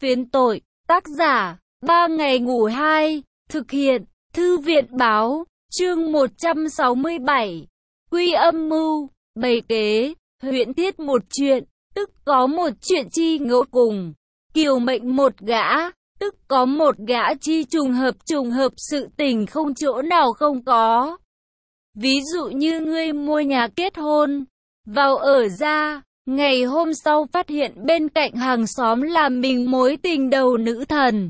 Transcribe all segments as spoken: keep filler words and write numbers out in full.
Phiến tội, tác giả, ba ngày ngủ hai, thực hiện, thư viện báo, chương một trăm sáu mươi bảy, quy âm mưu, bày kế, huyễn thiết một chuyện, tức có một chuyện chi ngộ cùng, kiều mệnh một gã, tức có một gã chi trùng hợp trùng hợp sự tình không chỗ nào không có. Ví dụ như ngươi mua nhà kết hôn, vào ở ra, ngày hôm sau phát hiện bên cạnh hàng xóm là mình mối tình đầu nữ thần.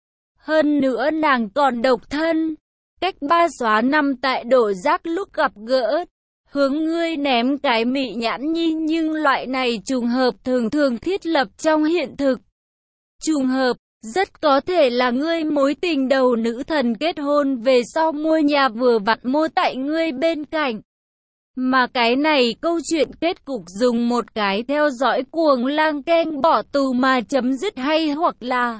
Hơn nữa nàng còn độc thân, cách ba xóa năm tại đổ rác lúc gặp gỡ, hướng ngươi ném cái mị nhãn nhi, nhưng loại này trùng hợp thường thường thiết lập trong hiện thực. Trùng hợp, rất có thể là ngươi mối tình đầu nữ thần kết hôn về sau mua nhà vừa vặn mua tại ngươi bên cạnh. Mà cái này câu chuyện kết cục dùng một cái theo dõi cuồng lang keng bỏ tù mà chấm dứt, hay hoặc là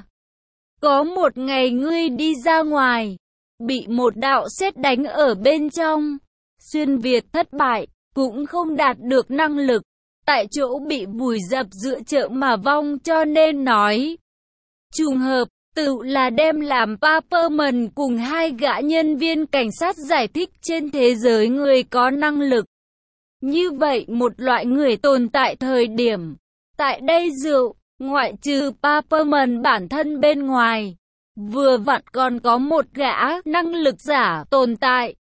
có một ngày ngươi đi ra ngoài, bị một đạo sét đánh ở bên trong, xuyên Việt thất bại, cũng không đạt được năng lực, tại chỗ bị vùi dập giữa chợ mà vong, cho nên nói trùng hợp, tự là đem làm Paperman cùng hai gã nhân viên cảnh sát giải thích trên thế giới người có năng lực. Như vậy một loại người tồn tại thời điểm, tại đây rượu, ngoại trừ Paperman bản thân bên ngoài, vừa vặn còn có một gã năng lực giả tồn tại.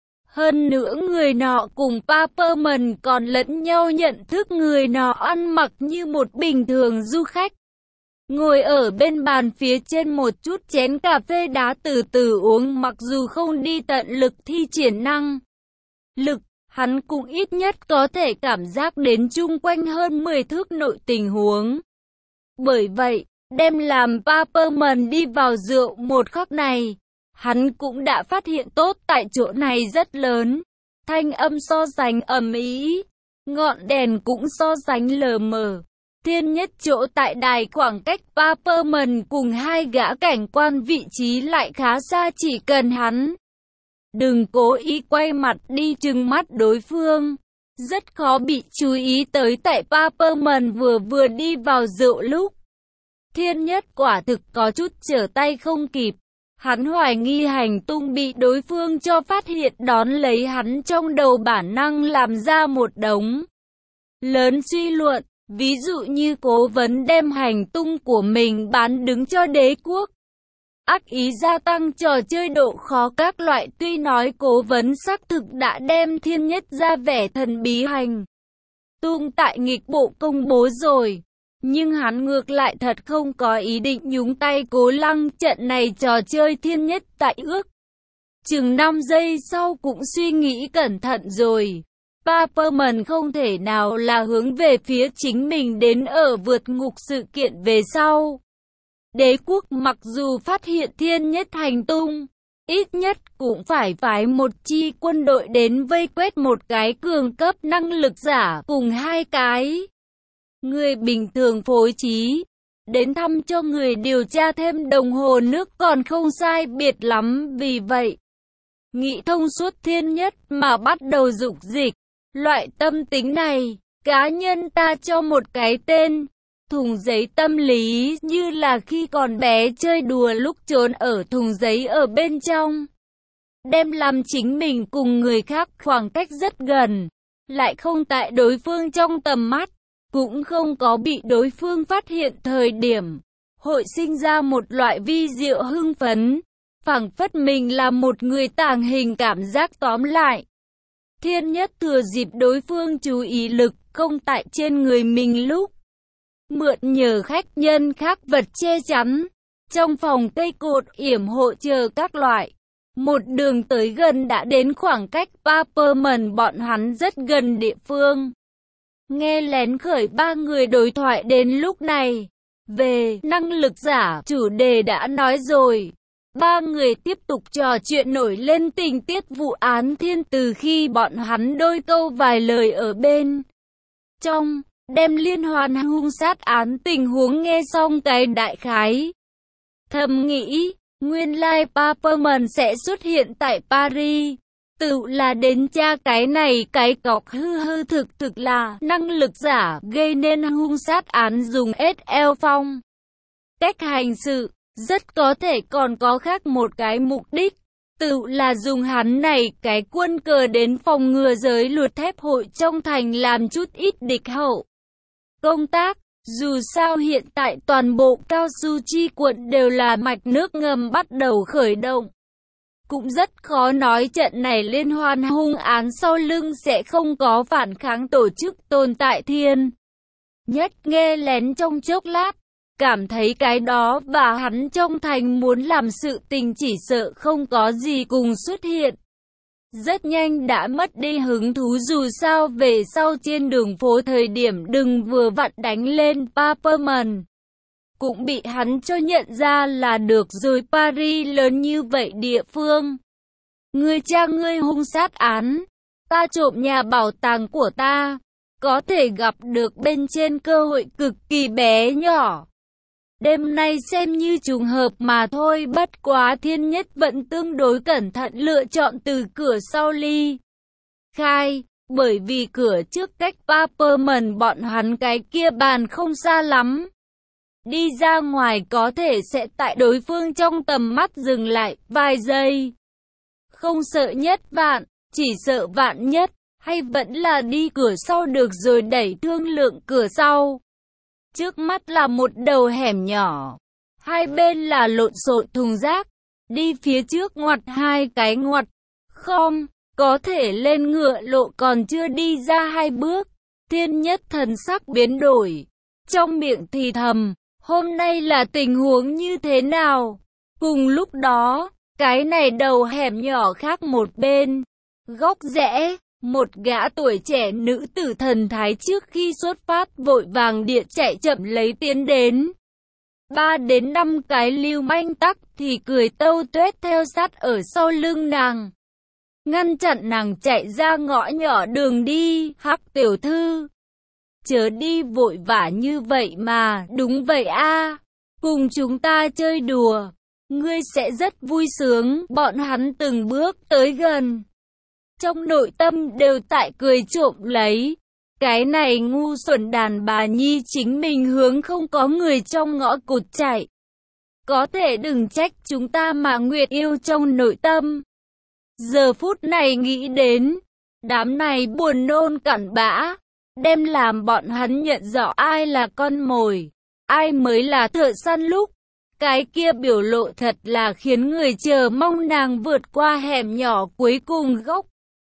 Hơn nữa người nọ cùng Paperman còn lẫn nhau nhận thức, người nọ ăn mặc như một bình thường du khách. Ngồi ở bên bàn phía trên một chút chén cà phê đá từ từ uống, mặc dù không đi tận lực thi triển năng lực, hắn cũng ít nhất có thể cảm giác đến chung quanh hơn mười thước nội tình huống. Bởi vậy, đem làm Paperman đi vào rượu một khắc này, hắn cũng đã phát hiện tốt tại chỗ này rất lớn. Thanh âm so sánh ầm ĩ, ngọn đèn cũng so sánh lờ mờ. Thiên nhất chỗ tại đài khoảng cách Paperman cùng hai gã cảnh quan vị trí lại khá xa, chỉ cần hắn đừng cố ý quay mặt đi trừng mắt đối phương, rất khó bị chú ý tới. Tại Paperman vừa vừa đi vào rượu lúc, thiên nhất quả thực có chút trở tay không kịp. Hắn hoài nghi hành tung bị đối phương cho phát hiện, đón lấy hắn trong đầu bản năng làm ra một đống lớn suy luận. Ví dụ như cố vấn đem hành tung của mình bán đứng cho đế quốc, ác ý gia tăng trò chơi độ khó các loại. Tuy nói cố vấn xác thực đã đem thiên nhất ra vẻ thần bí hành tung tại nghịch bộ công bố rồi, nhưng hắn ngược lại thật không có ý định nhúng tay cố lăng. Trận này trò chơi thiên nhất tại ước chừng năm giây sau cũng suy nghĩ cẩn thận rồi. Paperman không thể nào là hướng về phía chính mình đến ở vượt ngục sự kiện về sau. Đế quốc mặc dù phát hiện thiên nhất hành tung, ít nhất cũng phải phái một chi quân đội đến vây quét một cái cường cấp năng lực giả cùng hai cái người bình thường phối trí. Đến thăm cho người điều tra thêm đồng hồ nước còn không sai biệt lắm. Vì vậy, nghĩ thông suốt thiên nhất mà bắt đầu dục dịch. Loại tâm tính này, cá nhân ta cho một cái tên, thùng giấy tâm lý, như là khi còn bé chơi đùa lúc trốn ở thùng giấy ở bên trong. Đem làm chính mình cùng người khác khoảng cách rất gần, lại không tại đối phương trong tầm mắt, cũng không có bị đối phương phát hiện thời điểm, hội sinh ra một loại vi diệu hưng phấn, phảng phất mình là một người tàng hình cảm giác. Tóm lại, thiên nhất thừa dịp đối phương chú ý lực không tại trên người mình lúc, mượn nhờ khách nhân khác vật che chắn, trong phòng cây cột yểm hộ chờ các loại, một đường tới gần đã đến khoảng cách Paperman bọn hắn rất gần địa phương. Nghe lén khởi ba người đối thoại đến lúc này, về năng lực giả chủ đề đã nói rồi. Ba người tiếp tục trò chuyện nổi lên tình tiết vụ án thiên, từ khi bọn hắn đôi câu vài lời ở bên trong, đem liên hoàn hung sát án tình huống nghe xong cái đại khái. Thầm nghĩ, nguyên lai Paperman sẽ xuất hiện tại Paris, tự là đến tra cái này cái cọc hư hư thực thực là năng lực giả gây nên hung sát án dùng ét lờ phong. cách hành sự, rất có thể còn có khác một cái mục đích. Tự là dùng hắn này cái quân cờ đến phòng ngừa giới luật thép hội trong thành làm chút ít địch hậu. Công tác, dù sao hiện tại toàn bộ Cao Su Chi quận đều là mạch nước ngầm bắt đầu khởi động. Cũng rất khó nói trận này liên hoan hung án sau lưng sẽ không có phản kháng tổ chức tồn tại. Thiên Nhất nghe lén trong chốc lát, cảm thấy cái đó và hắn trong thành muốn làm sự tình chỉ sợ không có gì cùng xuất hiện. Rất nhanh đã mất đi hứng thú, dù sao về sau trên đường phố thời điểm đừng vừa vặn đánh lên Paperman. Cũng bị hắn cho nhận ra là được rồi, Paris lớn như vậy địa phương. Ngươi cha ngươi hung sát án, ta trộm nhà bảo tàng của ta, có thể gặp được bên trên cơ hội cực kỳ bé nhỏ. Đêm nay xem như trùng hợp mà thôi, bất quá Thiên Nhất vẫn tương đối cẩn thận lựa chọn từ cửa sau ly khai, bởi vì cửa trước cách Paperman bọn hắn cái kia bàn không xa lắm. Đi ra ngoài có thể sẽ tại đối phương trong tầm mắt dừng lại vài giây. Không sợ nhất vạn, chỉ sợ vạn nhất, hay vẫn là đi cửa sau được rồi đẩy thương lượng cửa sau. Trước mắt là một đầu hẻm nhỏ, hai bên là lộn xộn thùng rác, đi phía trước ngoặt hai cái ngoặt, không, có thể lên ngựa lộ còn chưa đi ra hai bước, Thiên Nhất thần sắc biến đổi, trong miệng thì thầm, hôm nay là tình huống như thế nào? Cùng lúc đó, cái này đầu hẻm nhỏ khác một bên, góc rẽ, một gã tuổi trẻ nữ tử thần thái trước khi xuất phát vội vàng điện chạy chậm lấy tiến đến. Ba đến năm cái lưu manh tắc thì cười tâu tuét theo sát ở sau lưng nàng, ngăn chặn nàng chạy ra ngõ nhỏ đường đi. Hắc tiểu thư, chớ đi vội vã như vậy mà. Đúng vậy a, cùng chúng ta chơi đùa, ngươi sẽ rất vui sướng. Bọn hắn từng bước tới gần, trong nội tâm đều tại cười trộm lấy. Cái này ngu xuẩn đàn bà nhi chính mình hướng không có người trong ngõ cụt chạy. Có thể đừng trách chúng ta mà Nguyệt yêu trong nội tâm. Giờ phút này nghĩ đến, đám này buồn nôn cặn bã, đem làm bọn hắn nhận rõ ai là con mồi, ai mới là thợ săn lúc. Cái kia biểu lộ thật là khiến người chờ mong nàng vượt qua hẻm nhỏ cuối cùng góc.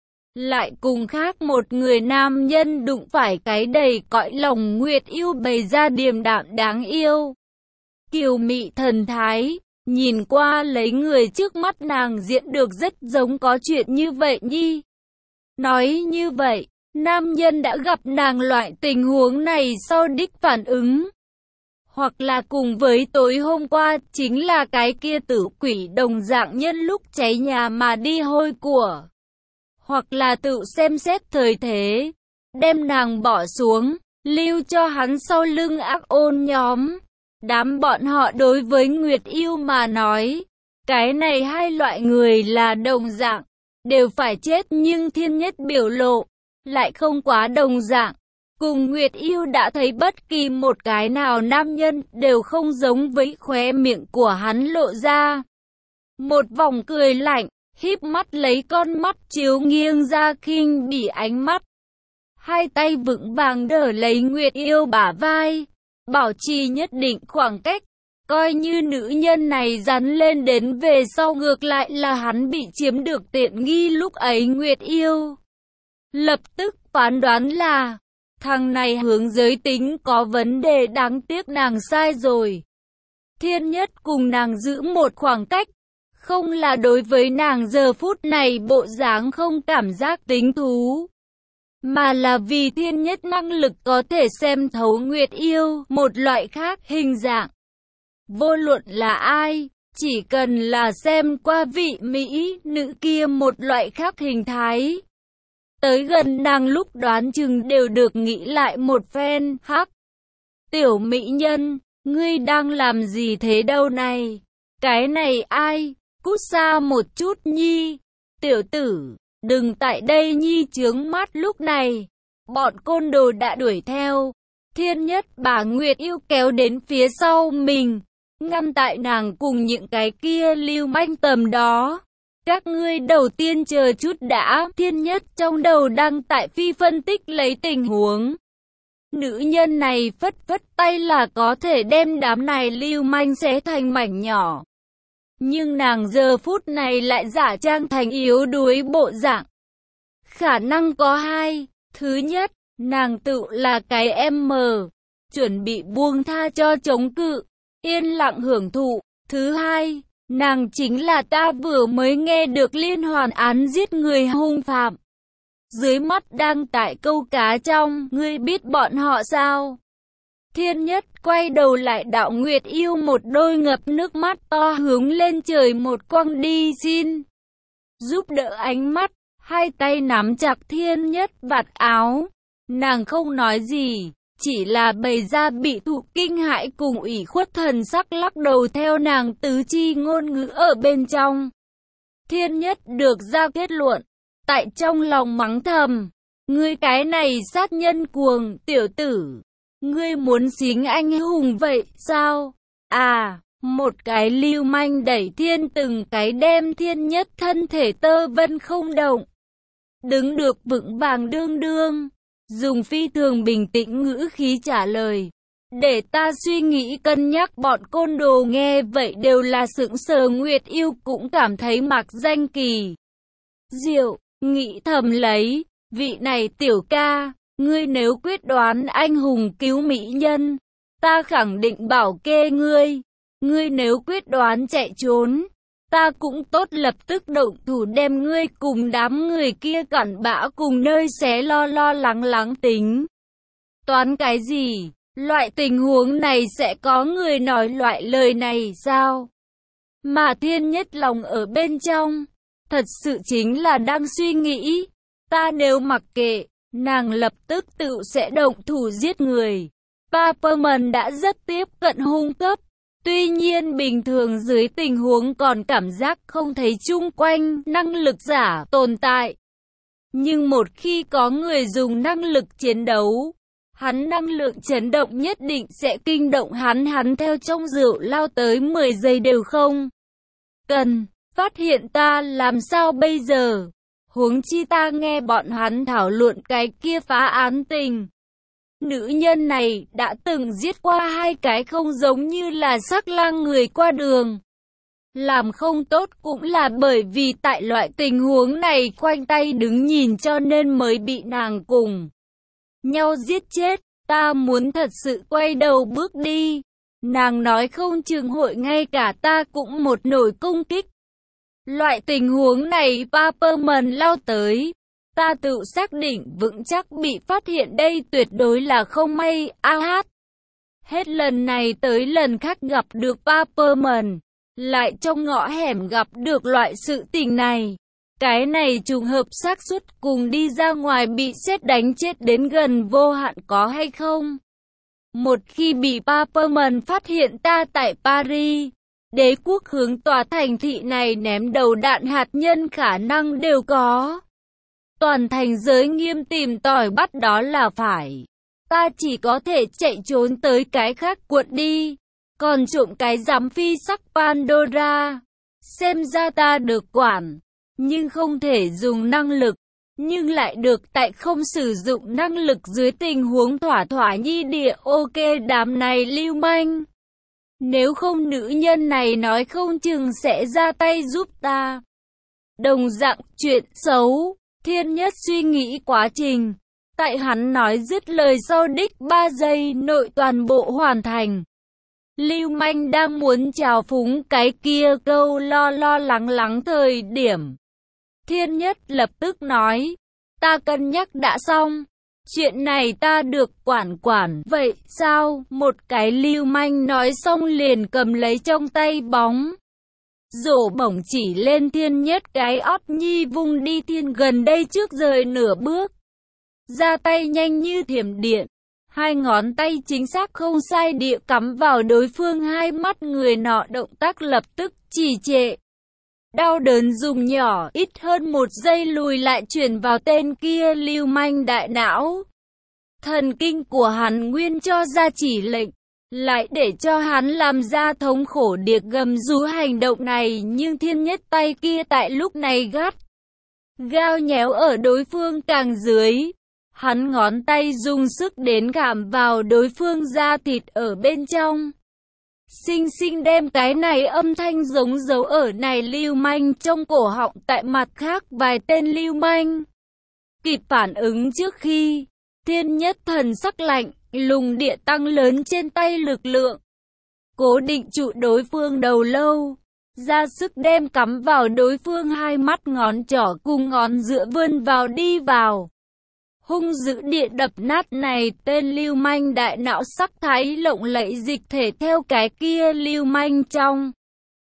Lại cùng khác một người nam nhân đụng phải cái đầy cõi lòng Nguyệt yêu bày ra điềm đạm đáng yêu. Kiều mị thần thái, nhìn qua lấy người trước mắt nàng diễn được rất giống có chuyện như vậy nhi. Nói như vậy, nam nhân đã gặp nàng loại tình huống này sau đích phản ứng. Hoặc là cùng với tối hôm qua chính là cái kia tử quỷ đồng dạng nhân lúc cháy nhà mà đi hôi của. Hoặc là tự xem xét thời thế, đem nàng bỏ xuống, lưu cho hắn sau lưng ác ôn nhóm. Đám bọn họ đối với Nguyệt yêu mà nói, cái này hai loại người là đồng dạng, đều phải chết, nhưng Thiên Nhất biểu lộ lại không quá đồng dạng. Cùng Nguyệt yêu đã thấy bất kỳ một cái nào nam nhân đều không giống với, khóe miệng của hắn lộ ra một vòng cười lạnh, híp mắt lấy con mắt chiếu nghiêng ra khinh bỉ ánh mắt. Hai tay vững vàng đỡ lấy Nguyệt yêu bả vai, bảo trì nhất định khoảng cách. Coi như nữ nhân này rắn lên đến về sau ngược lại là hắn bị chiếm được tiện nghi. Lúc ấy Nguyệt yêu lập tức phán đoán là thằng này hướng giới tính có vấn đề, đáng tiếc nàng sai rồi. Thiên Nhất cùng nàng giữ một khoảng cách, không là đối với nàng giờ phút này bộ dáng không cảm giác tính thú, mà là vì Thiên Nhất năng lực có thể xem thấu Nguyệt yêu một loại khác hình dạng. Vô luận là ai, chỉ cần là xem qua vị mỹ nữ kia một loại khác hình thái, tới gần nàng lúc đoán chừng đều được nghĩ lại một phen. Hắc tiểu mỹ nhân, ngươi đang làm gì thế đâu này? Cái này ai? Cút xa một chút nhi. Tiểu tử, đừng tại đây nhi chướng mắt. Lúc này, bọn côn đồ đã đuổi theo. Thiên Nhất bà Nguyệt yêu kéo đến phía sau mình, ngăn tại nàng cùng những cái kia lưu manh tầm đó. Các ngươi đầu tiên chờ chút đã, Thiên Nhất trong đầu đang tại phi phân tích lấy tình huống. Nữ nhân này phất phất tay là có thể đem đám này lưu manh xé thành mảnh nhỏ. Nhưng nàng giờ phút này lại giả trang thành yếu đuối bộ dạng. Khả năng có hai. Thứ nhất, nàng tự là cái em mờ, chuẩn bị buông tha cho chống cự, yên lặng hưởng thụ. Thứ hai, nàng chính là ta vừa mới nghe được liên hoàn án giết người hung phạm. Dưới mắt đang tại câu cá trong, ngươi biết bọn họ sao? Thiên Nhất quay đầu lại Đạo Nguyệt Yêu một đôi ngập nước mắt to hướng lên trời một quăng đi xin giúp đỡ ánh mắt, hai tay nắm chặt Thiên Nhất vạt áo. Nàng không nói gì, chỉ là bày ra bị thụ kinh hãi cùng ủy khuất thần sắc lắc đầu theo nàng tứ chi ngôn ngữ ở bên trong. Thiên Nhất được ra kết luận, tại trong lòng mắng thầm, ngươi cái này sát nhân cuồng tiểu tử, ngươi muốn xính anh hùng vậy sao? À, một cái lưu manh đẩy Thiên từng cái đem Thiên Nhất thân thể tơ vân không động, đứng được vững vàng đương đương, dùng phi thường bình tĩnh ngữ khí trả lời. Để ta suy nghĩ cân nhắc. Bọn côn đồ nghe vậy đều là sững sờ. Nguyệt Yêu cũng cảm thấy mặc danh kỳ diệu, nghĩ thầm lấy, vị này tiểu ca, ngươi nếu quyết đoán anh hùng cứu mỹ nhân, ta khẳng định bảo kê ngươi. Ngươi nếu quyết đoán chạy trốn, ta cũng tốt lập tức động thủ đem ngươi cùng đám người kia cặn bã cùng nơi xé lo lo lắng lắng tính. Toán cái gì? Loại tình huống này sẽ có người nói loại lời này sao? Mà Thiên Nhất lòng ở bên trong, thật sự chính là đang suy nghĩ, ta nếu mặc kệ, nàng lập tức tự sẽ động thủ giết người. Paperman đã rất tiếp cận hung cấp, tuy nhiên bình thường dưới tình huống còn cảm giác không thấy chung quanh năng lực giả tồn tại. Nhưng một khi có người dùng năng lực chiến đấu, hắn năng lượng chấn động nhất định sẽ kinh động hắn, hắn theo trong rượu lao tới mười giây đều không cần phát hiện ta làm sao bây giờ, huống chi ta nghe bọn hắn thảo luận cái kia phá án tình. Nữ nhân này đã từng giết qua hai cái không giống như là sắc lang người qua đường. Làm không tốt cũng là bởi vì tại loại tình huống này khoanh tay đứng nhìn cho nên mới bị nàng cùng nhau giết chết. Ta muốn thật sự quay đầu bước đi, nàng nói không chừng hội ngay cả ta cũng một nổi công kích. Loại tình huống này Paperman lao tới, ta tự xác định vững chắc bị phát hiện đây tuyệt đối là không may. A hát. Hết lần này tới lần khác gặp được Paperman, lại trong ngõ hẻm gặp được loại sự tình này. Cái này trùng hợp xác suất cùng đi ra ngoài bị sét đánh chết đến gần vô hạn có hay không? Một khi bị Paperman phát hiện ta tại Paris, đế quốc hướng tòa thành thị này ném đầu đạn hạt nhân khả năng đều có. Toàn thành giới nghiêm tìm tòi bắt đó là phải. Ta chỉ có thể chạy trốn tới cái khác quận đi. Còn trộm cái giám phi sắc Pandora. Xem ra ta được quản, nhưng không thể dùng năng lực. Nhưng lại được tại không sử dụng năng lực dưới tình huống thỏa thỏa nhi địa. Ok, đám này lưu manh. Nếu không nữ nhân này nói không chừng sẽ ra tay giúp ta. Đồng dạng chuyện xấu. Thiên Nhất suy nghĩ quá trình. Tại hắn nói dứt lời sau đích ba giây nội toàn bộ hoàn thành. Lưu manh đang muốn trào phúng cái kia câu lo lo lắng lắng thời điểm. Thiên Nhất lập tức nói, ta cân nhắc đã xong, chuyện này ta được quản quản. Vậy sao? Một cái lưu manh nói xong liền cầm lấy trong tay bóng rổ bổng chỉ lên Thiên Nhất cái ót nhi vung đi. Thiên gần đây trước rời nửa bước, ra tay nhanh như thiểm điện, hai ngón tay chính xác không sai địa cắm vào đối phương hai mắt. Người nọ động tác lập tức trì trệ, đau đớn dùng nhỏ ít hơn một giây lùi lại chuyển vào tên kia lưu manh đại não. Thần kinh của hắn nguyên cho ra chỉ lệnh, lại để cho hắn làm ra thống khổ điệp gầm rú hành động này, nhưng Thiên Nhất tay kia tại lúc này gắt gao nhéo ở đối phương càng dưới. Hắn ngón tay dùng sức đến gặm vào đối phương da thịt ở bên trong, xinh xinh đem cái này âm thanh giống dấu ở này lưu manh trong cổ họng. Tại mặt khác vài tên lưu manh kịp phản ứng trước khi, Thiên Nhất thần sắc lạnh lùng địa tăng lớn trên tay lực lượng, cố định trụ đối phương đầu lâu, ra sức đem cắm vào đối phương hai mắt ngón trỏ cùng ngón giữa vươn vào đi vào, hung dữ địa đập nát này tên lưu manh đại não. Sắc thái lộng lẫy dịch thể theo cái kia lưu manh trong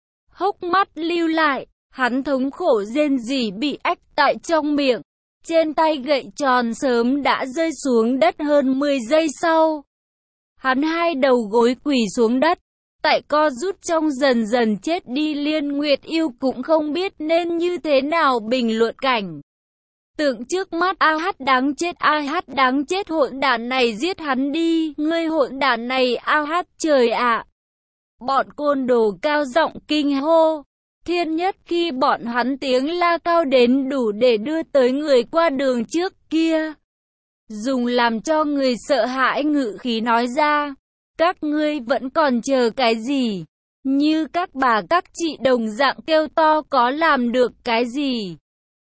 hốc mắt lưu lại, hắn thống khổ rên rỉ bị ách tại trong miệng. Trên tay gậy tròn sớm đã rơi xuống đất. Hơn mười giây sau, hắn hai đầu gối quỳ xuống đất, tại co rút trong dần dần chết đi. Liên Nguyệt Yêu cũng không biết nên như thế nào bình luận cảnh tượng trước mắt. A hát đáng chết, A hát đáng chết, hỗn đản này giết hắn đi, ngươi hỗn đản này. A hát trời ạ! Bọn côn đồ cao giọng kinh hô. Thiên Nhất khi bọn hắn tiếng la cao đến đủ để đưa tới người qua đường trước kia, dùng làm cho người sợ hãi ngự khí nói ra, các ngươi vẫn còn chờ cái gì? Như các bà các chị đồng dạng kêu to, có làm được cái gì?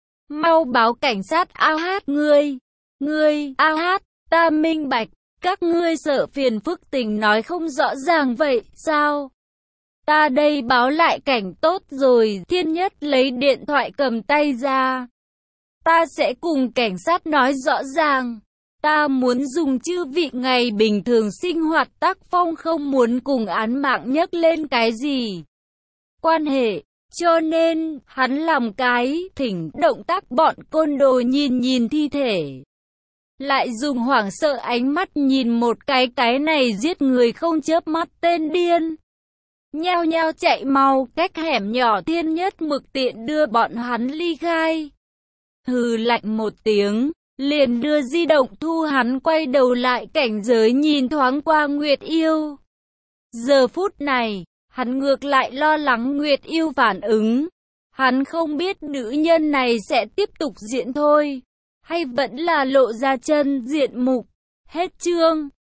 Mau báo cảnh sát. A hát ngươi, ngươi, A hát, ta minh bạch, các ngươi sợ phiền phức tình nói không rõ ràng vậy sao? Ta đây báo lại cảnh tốt rồi. Thiên Nhất lấy điện thoại cầm tay ra. Ta sẽ cùng cảnh sát nói rõ ràng. Ta muốn dùng chư vị ngày bình thường sinh hoạt tác phong, không muốn cùng án mạng nhắc lên cái gì quan hệ. Cho nên, hắn làm cái thỉnh động tác. Bọn côn đồ nhìn nhìn thi thể, lại dùng hoảng sợ ánh mắt nhìn một cái cái này giết người không chớp mắt tên điên, nhao nhao chạy mau cách hẻm nhỏ. Thiên Nhất mực tiện đưa bọn hắn ly khai, hừ lạnh một tiếng, liền đưa di động thu. Hắn quay đầu lại cảnh giới nhìn thoáng qua Nguyệt Yêu. Giờ phút này, hắn ngược lại lo lắng Nguyệt Yêu phản ứng. Hắn không biết nữ nhân này sẽ tiếp tục diễn thôi, hay vẫn là lộ ra chân diện mục. Hết chương.